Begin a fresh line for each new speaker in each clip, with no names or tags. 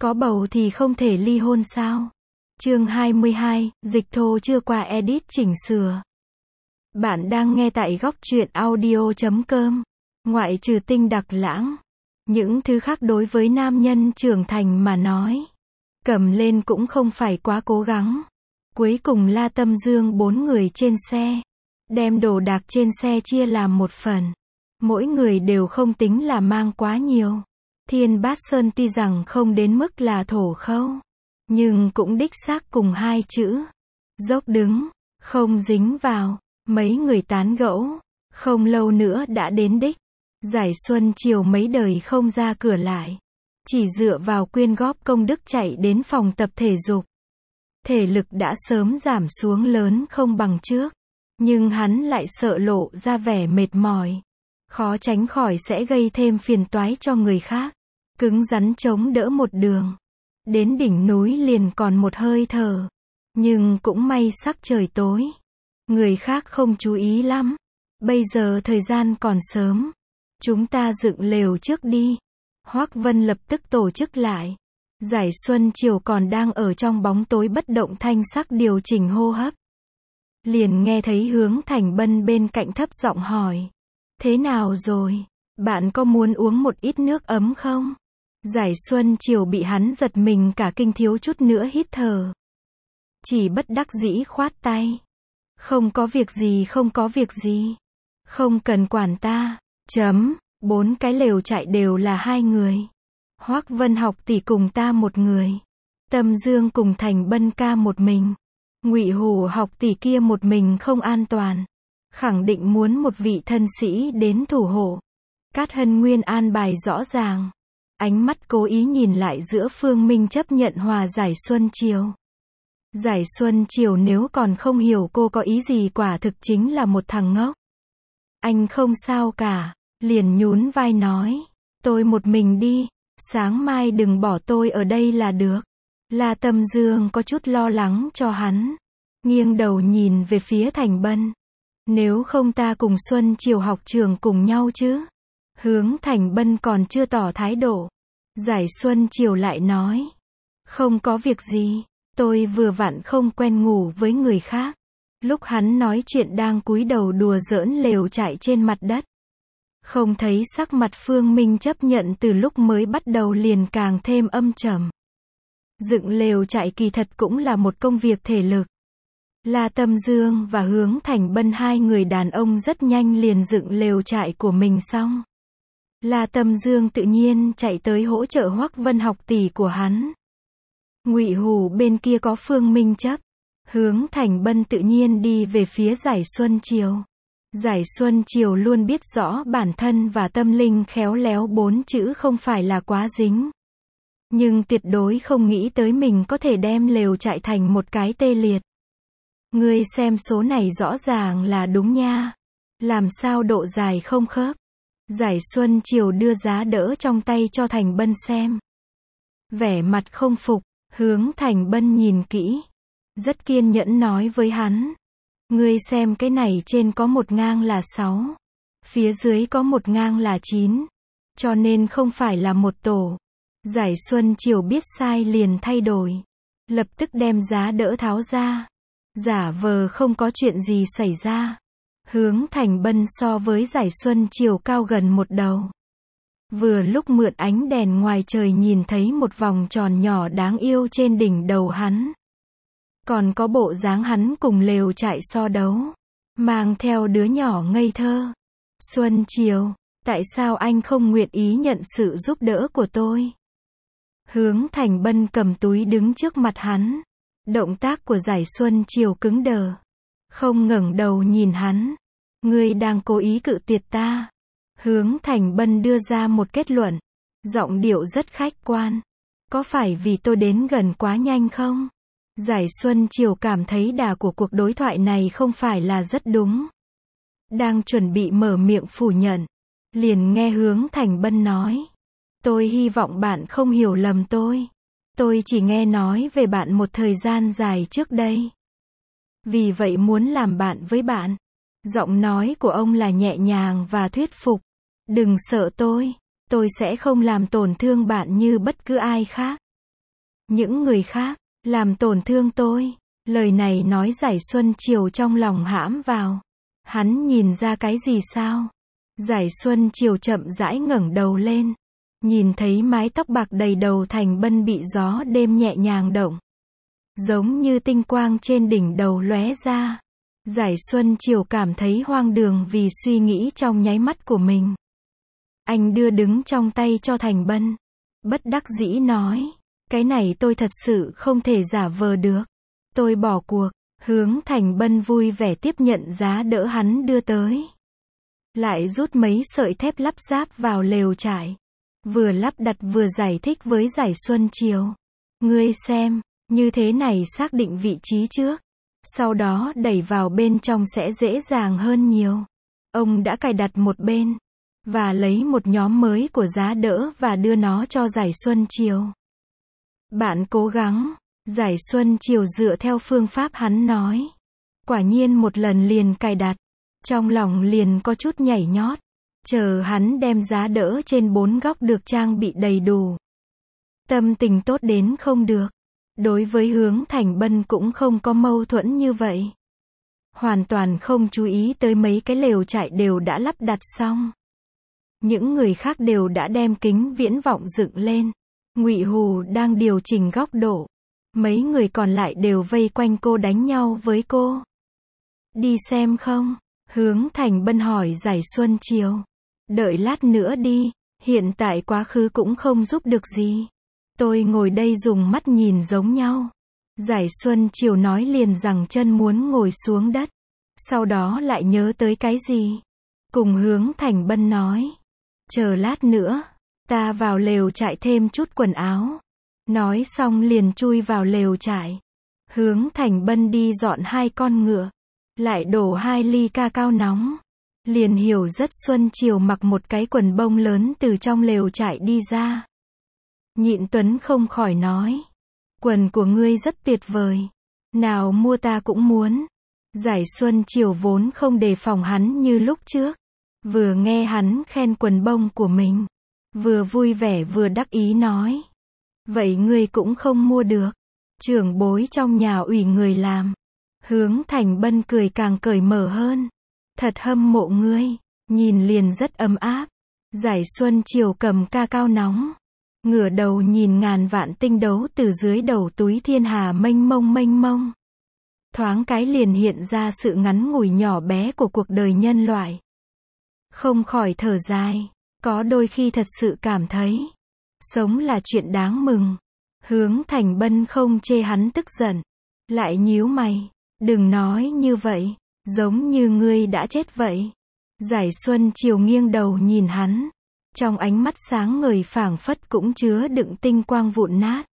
Có bầu thì không thể ly hôn sao? Chương 22, dịch thô chưa qua edit chỉnh sửa. Bạn đang nghe tại góc truyện audio.com. Ngoại trừ Tinh Đặc Lãng, những thứ khác đối với nam nhân trưởng thành mà nói, cầm lên cũng không phải quá cố gắng. Cuối cùng La Tâm Dương 4 người trên xe, đem đồ đạc trên xe chia làm một phần. Mỗi người đều không tính là mang quá nhiều. Thiên Bát Sơn tuy rằng không đến mức là thổ khâu, nhưng cũng đích xác cùng hai chữ dốc đứng, không dính vào. Mấy người tán gẫu, không lâu nữa đã đến đích. Giải Xuân chiều mấy đời không ra cửa lại, chỉ dựa vào quyên góp công đức chạy đến phòng tập thể dục. Thể lực đã sớm giảm xuống lớn không bằng trước, nhưng hắn lại sợ lộ ra vẻ mệt mỏi, khó tránh khỏi sẽ gây thêm phiền toái cho người khác. Cứng rắn chống đỡ một đường, đến đỉnh núi liền còn một hơi thở, nhưng cũng may sắc trời tối, người khác không chú ý lắm. Bây giờ thời gian còn sớm, chúng ta dựng lều trước đi. Hoắc Vân lập tức tổ chức lại. Giải Xuân chiều còn đang ở trong bóng tối bất động thanh sắc điều chỉnh hô hấp, liền nghe thấy Hướng Thành Bân bên cạnh thấp giọng hỏi: thế nào rồi? Bạn có muốn uống một ít nước ấm không? Giải Xuân chiều bị hắn giật mình cả kinh, thiếu chút nữa hít thở, chỉ bất đắc dĩ khoát tay: không có việc gì, không có việc gì, không cần quản ta. 4 cái lều trại đều là 2 người. Hoắc Vân học tỷ cùng ta một người, Tâm Dương cùng Thành Bân ca một mình, Ngụy Hủ học tỷ kia một mình không an toàn, khẳng định muốn một vị thân sĩ đến thủ hộ. Cát Hân Nguyên an bài rõ ràng, ánh mắt cố ý nhìn lại giữa Phương Minh chấp nhận hòa Giải Xuân chiều. Giải Xuân chiều nếu còn không hiểu cô có ý gì quả thực chính là một thằng ngốc. Anh không sao cả, liền nhún vai nói: tôi một mình đi, sáng mai đừng bỏ tôi ở đây là được. La Tâm Dương có chút lo lắng cho hắn, nghiêng đầu nhìn về phía Thành Bân: nếu không ta cùng Xuân chiều học trường cùng nhau chứ? Hướng Thành Bân còn chưa tỏ thái độ, Giải Xuân chiều lại nói: không có việc gì, tôi vừa vặn không quen ngủ với người khác. Lúc hắn nói chuyện đang cúi đầu đùa giỡn lều trại trên mặt đất, không thấy sắc mặt Phương Minh chấp nhận từ lúc mới bắt đầu liền càng thêm âm trầm. Dựng lều trại kỳ thật cũng là một công việc thể lực. La Tâm Dương và Hướng Thành Bân hai người đàn ông rất nhanh liền dựng lều trại của mình xong. La Tâm Dương tự nhiên chạy tới hỗ trợ Hoắc Vân học tỷ của hắn. Ngụy Hủ bên kia có Phương Minh chấp, Hướng Thành Bân tự nhiên đi về phía Giải Xuân chiều. Giải Xuân chiều luôn biết rõ bản thân và tâm linh khéo léo 4 chữ không phải là quá dính, nhưng tuyệt đối không nghĩ tới mình có thể đem lều trại thành một cái tê liệt. Ngươi xem số này rõ ràng là đúng nha, làm sao độ dài không khớp? Giải Xuân chiều đưa giá đỡ trong tay cho Thành Bân xem, vẻ mặt không phục. Hướng Thành Bân nhìn kỹ, rất kiên nhẫn nói với hắn: ngươi xem cái này trên có một ngang là 6, phía dưới có một ngang là 9, cho nên không phải là một tổ. Giải Xuân chiều biết sai liền thay đổi, lập tức đem giá đỡ tháo ra, giả vờ không có chuyện gì xảy ra. Hướng Thành Bân so với Giải Xuân chiều cao gần một đầu. Vừa lúc mượn ánh đèn ngoài trời nhìn thấy một vòng tròn nhỏ đáng yêu trên đỉnh đầu hắn. Còn có bộ dáng hắn cùng lều trại so đấu, mang theo đứa nhỏ ngây thơ. Xuân chiều, tại sao anh không nguyện ý nhận sự giúp đỡ của tôi? Hướng Thành Bân cầm túi đứng trước mặt hắn. Động tác của Giải Xuân chiều cứng đờ, không ngẩng đầu nhìn hắn. Ngươi đang cố ý cự tuyệt ta. Hướng Thành Bân đưa ra một kết luận, giọng điệu rất khách quan. Có phải vì tôi đến gần quá nhanh không? Giải Xuân chiều cảm thấy đà của cuộc đối thoại này không phải là rất đúng. Đang chuẩn bị mở miệng phủ nhận, liền nghe Hướng Thành Bân nói: tôi hy vọng bạn không hiểu lầm tôi. Tôi chỉ nghe nói về bạn một thời gian dài trước đây, vì vậy muốn làm bạn với bạn. Giọng nói của ông là nhẹ nhàng và thuyết phục. Đừng sợ tôi sẽ không làm tổn thương bạn như bất cứ ai khác. Những người khác, làm tổn thương tôi. Lời này nói Giải Xuân Triều trong lòng hãm vào. Hắn nhìn ra cái gì sao? Giải Xuân Triều chậm rãi ngẩng đầu lên. Nhìn thấy mái tóc bạc đầy đầu Thành Bân bị gió đêm nhẹ nhàng động. Giống như tinh quang trên đỉnh đầu lóe ra. Giải Xuân Triều cảm thấy hoang đường vì suy nghĩ trong nháy mắt của mình. Anh đưa đứng trong tay cho Thành Bân. Bất đắc dĩ nói. Cái này tôi thật sự không thể giả vờ được. Tôi bỏ cuộc. Hướng Thành Bân vui vẻ tiếp nhận giá đỡ hắn đưa tới. Lại rút mấy sợi thép lắp ráp vào lều trại. Vừa lắp đặt vừa giải thích với Giải Xuân Triều. Ngươi xem, như thế này xác định vị trí trước. Sau đó đẩy vào bên trong sẽ dễ dàng hơn nhiều. Ông đã cài đặt một bên. Và lấy một nhóm mới của giá đỡ và đưa nó cho Giải Xuân Triều. Bạn cố gắng. Giải Xuân Triều dựa theo phương pháp hắn nói. Quả nhiên một lần liền cài đặt. Trong lòng liền có chút nhảy nhót. Chờ hắn đem giá đỡ trên 4 góc được trang bị đầy đủ. Tâm tình tốt đến không được. Đối với Hướng Thành Bân cũng không có mâu thuẫn như vậy. Hoàn toàn không chú ý tới mấy cái lều trại đều đã lắp đặt xong. Những người khác đều đã đem kính viễn vọng dựng lên. Ngụy Hù đang điều chỉnh góc độ. Mấy người còn lại đều vây quanh cô đánh nhau với cô. Đi xem không? Hướng Thành Bân hỏi Giải Xuân Triều. Đợi lát nữa đi, hiện tại quá khứ cũng không giúp được gì. Tôi ngồi đây dùng mắt nhìn giống nhau. Giải Xuân Triều nói liền rằng chân muốn ngồi xuống đất. Sau đó lại nhớ tới cái gì? Cùng Hướng Thành Bân nói. Chờ lát nữa, ta vào lều trại thêm chút quần áo. Nói xong liền chui vào lều trại. Hướng Thành Bân đi dọn 2 con ngựa. Lại đổ 2 ly ca cao nóng. Liền hiểu rất Xuân Triều mặc một cái quần bông lớn từ trong lều trại đi ra. Nhịn Tuấn không khỏi nói. Quần của ngươi rất tuyệt vời. Nào mua ta cũng muốn. Giải Xuân Triều vốn không đề phòng hắn như lúc trước. Vừa nghe hắn khen quần bông của mình. Vừa vui vẻ vừa đắc ý nói. Vậy ngươi cũng không mua được. Trưởng bối trong nhà ủy người làm. Hướng Thành Bân cười càng cởi mở hơn. Thật hâm mộ ngươi. Nhìn liền rất ấm áp. Giải Xuân Triều cầm ca cao nóng. Ngửa đầu nhìn ngàn vạn tinh đấu từ dưới đầu túi thiên hà mênh mông. Thoáng cái liền hiện ra sự ngắn ngủi nhỏ bé của cuộc đời nhân loại. Không khỏi thở dài. Có đôi khi thật sự cảm thấy. Sống là chuyện đáng mừng. Hướng Thành Bân không chê hắn tức giận. Lại nhíu mày. Đừng nói như vậy. Giống như ngươi đã chết vậy. Giải Xuân Triều nghiêng đầu nhìn hắn. Trong ánh mắt sáng ngời phảng phất cũng chứa đựng tinh quang vụn nát.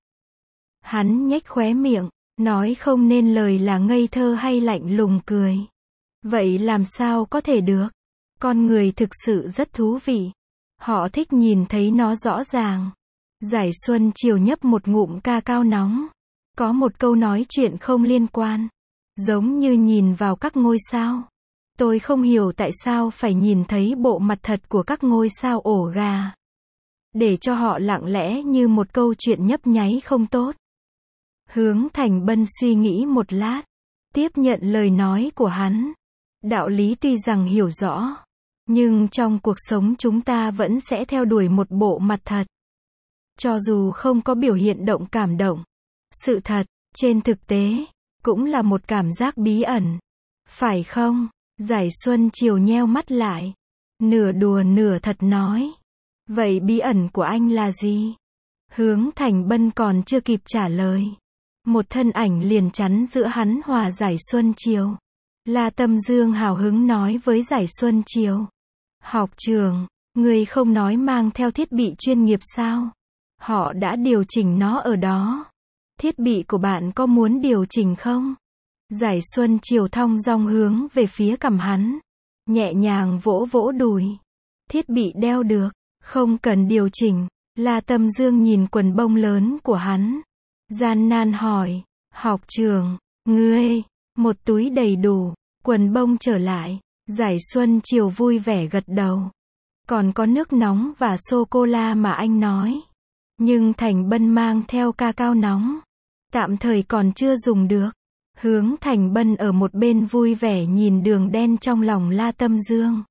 Hắn nhếch khóe miệng. Nói không nên lời là ngây thơ hay lạnh lùng cười. Vậy làm sao có thể được? Con người thực sự rất thú vị. Họ thích nhìn thấy nó rõ ràng. Giải Xuân Triều nhấp một ngụm ca cao nóng. Có một câu nói chuyện không liên quan. Giống như nhìn vào các ngôi sao. Tôi không hiểu tại sao phải nhìn thấy bộ mặt thật của các ngôi sao ổ gà. Để cho họ lặng lẽ như một câu chuyện nhấp nháy không tốt. Hướng Thành Bân suy nghĩ một lát. Tiếp nhận lời nói của hắn. Đạo lý tuy rằng hiểu rõ. Nhưng trong cuộc sống chúng ta vẫn sẽ theo đuổi một bộ mặt thật. Cho dù không có biểu hiện cảm động. Sự thật, trên thực tế, cũng là một cảm giác bí ẩn. Phải không? Giải Xuân Triều nheo mắt lại. Nửa đùa nửa thật nói. Vậy bí ẩn của anh là gì? Hướng Thành Bân còn chưa kịp trả lời. Một thân ảnh liền chắn giữa hắn và Giải Xuân Triều. La Tâm Dương hào hứng nói với Giải Xuân Triều. Học trường, người không nói mang theo thiết bị chuyên nghiệp sao? Họ đã điều chỉnh nó ở đó. Thiết bị của bạn có muốn điều chỉnh không? Giải Xuân Triều thong dong hướng về phía cằm hắn. Nhẹ nhàng vỗ vỗ đùi. Thiết bị đeo được, không cần điều chỉnh. La Tâm Dương nhìn quần bông lớn của hắn. Gian nan hỏi. Học trường, ngươi, một túi đầy đủ, quần bông trở lại. Giải Xuân Triều vui vẻ gật đầu. Còn có nước nóng và sô-cô-la mà anh nói. Nhưng Thành Bân mang theo ca cao nóng. Tạm thời còn chưa dùng được. Hướng Thành Bân ở một bên vui vẻ nhìn đường đen trong lòng La Tâm Dương.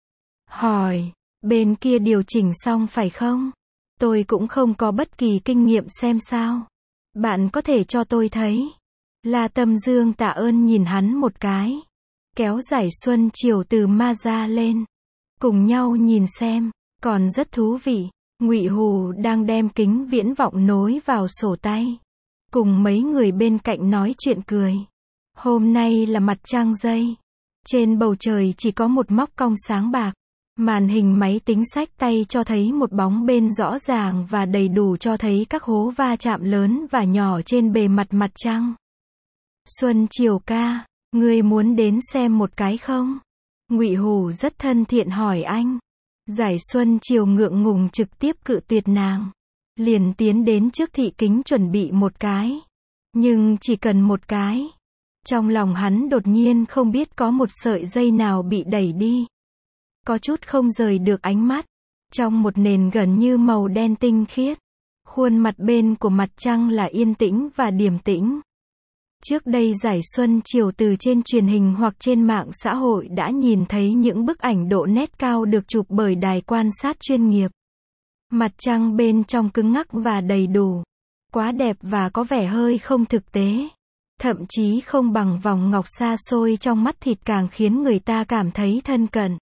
Hỏi, bên kia điều chỉnh xong phải không? Tôi cũng không có bất kỳ kinh nghiệm xem sao. Bạn có thể cho tôi thấy. La Tâm Dương tạ ơn nhìn hắn một cái. Kéo giải Xuân Chiều từ ma ra lên. Cùng nhau nhìn xem, còn rất thú vị. Ngụy Hù đang đem kính viễn vọng nối vào sổ tay. Cùng mấy người bên cạnh nói chuyện cười. Hôm nay là mặt trăng dây. Trên bầu trời chỉ có một móc cong sáng bạc. Màn hình máy tính xách tay cho thấy một bóng bên rõ ràng và đầy đủ cho thấy các hố va chạm lớn và nhỏ trên bề mặt mặt trăng. Xuân Chiều ca, ngươi muốn đến xem một cái không? Ngụy Hù rất thân thiện hỏi anh. Giải Xuân Chiều ngượng ngùng trực tiếp cự tuyệt nàng. Liền tiến đến trước thị kính chuẩn bị một cái. Nhưng chỉ cần một cái. Trong lòng hắn đột nhiên không biết có một sợi dây nào bị đẩy đi. Có chút không rời được ánh mắt. Trong một nền gần như màu đen tinh khiết. Khuôn mặt bên của mặt trăng là yên tĩnh và điềm tĩnh. Trước đây Giải Xuân Chiều từ trên truyền hình hoặc trên mạng xã hội đã nhìn thấy những bức ảnh độ nét cao được chụp bởi đài quan sát chuyên nghiệp. Mặt trăng bên trong cứng ngắc và đầy đủ. Quá đẹp và có vẻ hơi không thực tế. Thậm chí không bằng vòng ngọc xa xôi trong mắt thịt càng khiến người ta cảm thấy thân cận.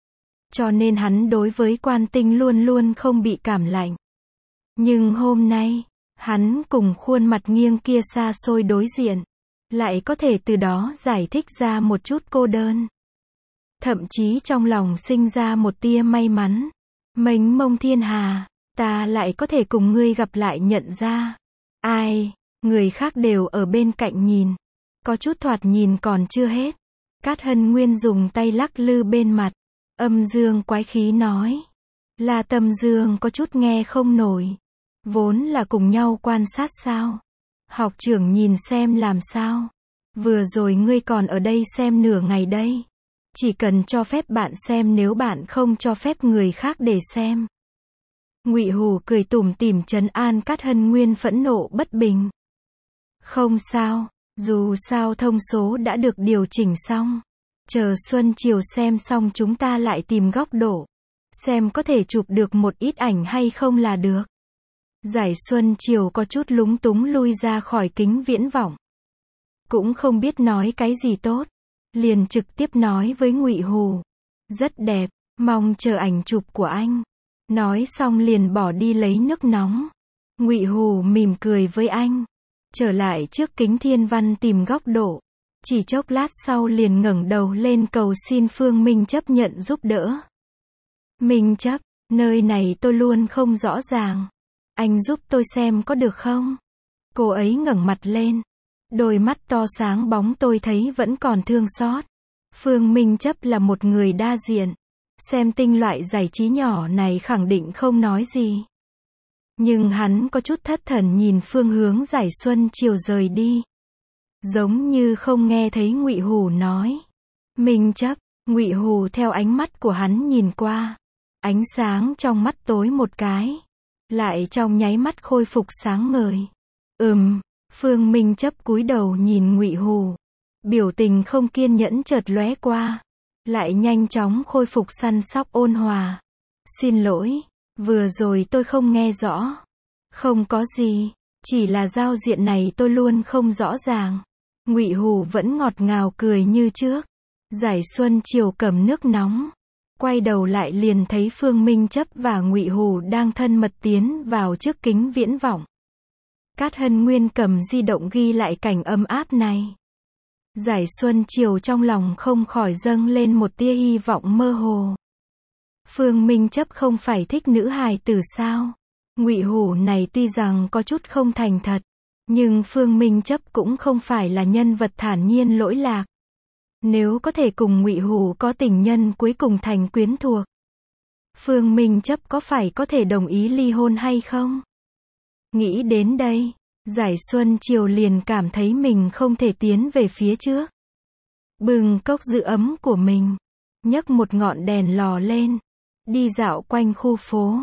Cho nên hắn đối với Quan Tinh luôn luôn không bị cảm lạnh. Nhưng hôm nay, hắn cùng khuôn mặt nghiêng kia xa xôi đối diện. Lại có thể từ đó giải thích ra một chút cô đơn. Thậm chí trong lòng sinh ra một tia may mắn. Mênh mông thiên hà, ta lại có thể cùng ngươi gặp lại nhận ra. Ai, người khác đều ở bên cạnh nhìn. Có chút thoạt nhìn còn chưa hết. Cát Hân Nguyên dùng tay lắc lư bên mặt. Âm dương quái khí nói. La Tâm Dương có chút nghe không nổi. Vốn là cùng nhau quan sát sao? Học trưởng nhìn xem làm sao? Vừa rồi ngươi còn ở đây xem nửa ngày đây. Chỉ cần cho phép bạn xem nếu bạn không cho phép người khác để xem. Ngụy Hù cười tủm tỉm trấn an Cát Hân Nguyên phẫn nộ bất bình. Không sao, dù sao thông số đã được điều chỉnh xong. Chờ Xuân Chiều xem xong chúng ta lại tìm góc độ. Xem có thể chụp được một ít ảnh hay không là được. Giải Xuân Chiều có chút lúng túng lui ra khỏi kính viễn vọng. Cũng không biết nói cái gì tốt. Liền trực tiếp nói với Ngụy Hù. Rất đẹp, mong chờ ảnh chụp của anh. Nói xong liền bỏ đi lấy nước nóng. Ngụy Hù mỉm cười với anh. Trở lại trước kính thiên văn tìm góc độ. Chỉ chốc lát sau liền ngẩng đầu lên cầu xin Phương Minh Chấp nhận giúp đỡ. Minh Chấp, nơi này tôi luôn không rõ ràng. Anh giúp tôi xem có được không? Cô ấy ngẩng mặt lên. Đôi mắt to sáng bóng tôi thấy vẫn còn thương xót. Phương Minh Chấp là một người đa diện. Xem tinh loại giải trí nhỏ này khẳng định không nói gì. Nhưng hắn có chút thất thần nhìn phương hướng Giải Xuân Chiều rời đi. Giống như không nghe thấy Ngụy Hù nói. Minh Chấp, Ngụy Hù theo ánh mắt của hắn nhìn qua. Ánh sáng trong mắt tối một cái. Lại trong nháy mắt khôi phục sáng ngời. Phương Minh Chấp cúi đầu nhìn Ngụy Hù. Biểu tình không kiên nhẫn chợt lóe qua. Lại nhanh chóng khôi phục săn sóc ôn hòa. Xin lỗi, vừa rồi tôi không nghe rõ. Không có gì, chỉ là giao diện này tôi luôn không rõ ràng. Ngụy Hù vẫn ngọt ngào cười như trước. Giải Xuân Chiều cầm nước nóng. Quay đầu lại liền thấy Phương Minh Chấp và Ngụy Hù đang thân mật tiến vào trước kính viễn vọng. Cát Hân Nguyên cầm di động ghi lại cảnh ấm áp này. Giải Xuân Chiều trong lòng không khỏi dâng lên một tia hy vọng mơ hồ. Phương Minh Chấp không phải thích nữ hài tử sao? Ngụy Hù này tuy rằng có chút không thành thật, nhưng Phương Minh Chấp cũng không phải là nhân vật thản nhiên lỗi lạc. Nếu có thể cùng Ngụy Hù có tình nhân cuối cùng thành quyến thuộc, Phương Minh Chấp có phải có thể đồng ý ly hôn hay không? Nghĩ đến đây, Giải Xuân Chiều liền cảm thấy mình không thể tiến về phía trước. Bừng cốc giữ ấm của mình, nhấc một ngọn đèn lò lên, đi dạo quanh khu phố.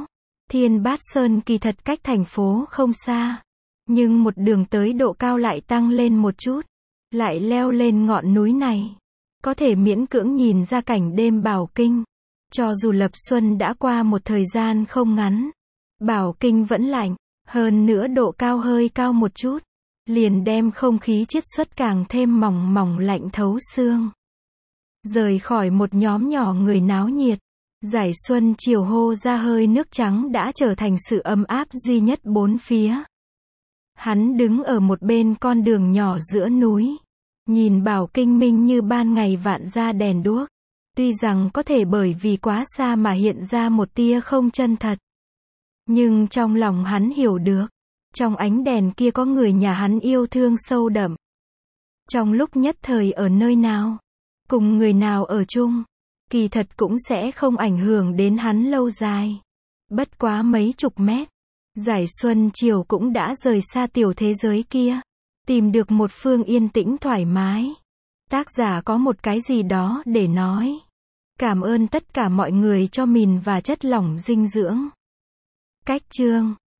Thiên Bát Sơn kỳ thật cách thành phố không xa, nhưng một đường tới độ cao lại tăng lên một chút, lại leo lên ngọn núi này, có thể miễn cưỡng nhìn ra cảnh đêm Bảo Kinh. Cho dù lập xuân đã qua một thời gian không ngắn, Bảo Kinh vẫn lạnh, hơn nữa độ cao hơi cao một chút, liền đem không khí chiết xuất càng thêm mỏng mỏng lạnh thấu xương. Rời khỏi một nhóm nhỏ người náo nhiệt, giải xuân chiều hô ra hơi nước trắng đã trở thành sự ấm áp duy nhất bốn phía. Hắn đứng ở một bên con đường nhỏ giữa núi, nhìn Bảo Kinh minh như ban ngày vạn gia đèn đuốc. Tuy rằng có thể bởi vì quá xa mà hiện ra một tia không chân thật, nhưng trong lòng hắn hiểu được, trong ánh đèn kia có người nhà hắn yêu thương sâu đậm. Trong lúc nhất thời ở nơi nào, cùng người nào ở chung, kỳ thật cũng sẽ không ảnh hưởng đến hắn lâu dài. Bất quá mấy chục mét, Giải Xuân chiều cũng đã rời xa tiểu thế giới kia, tìm được một phương yên tĩnh thoải mái. Tác giả có một cái gì đó để nói. Cảm ơn tất cả mọi người cho mìn và chất lỏng dinh dưỡng. Cách chương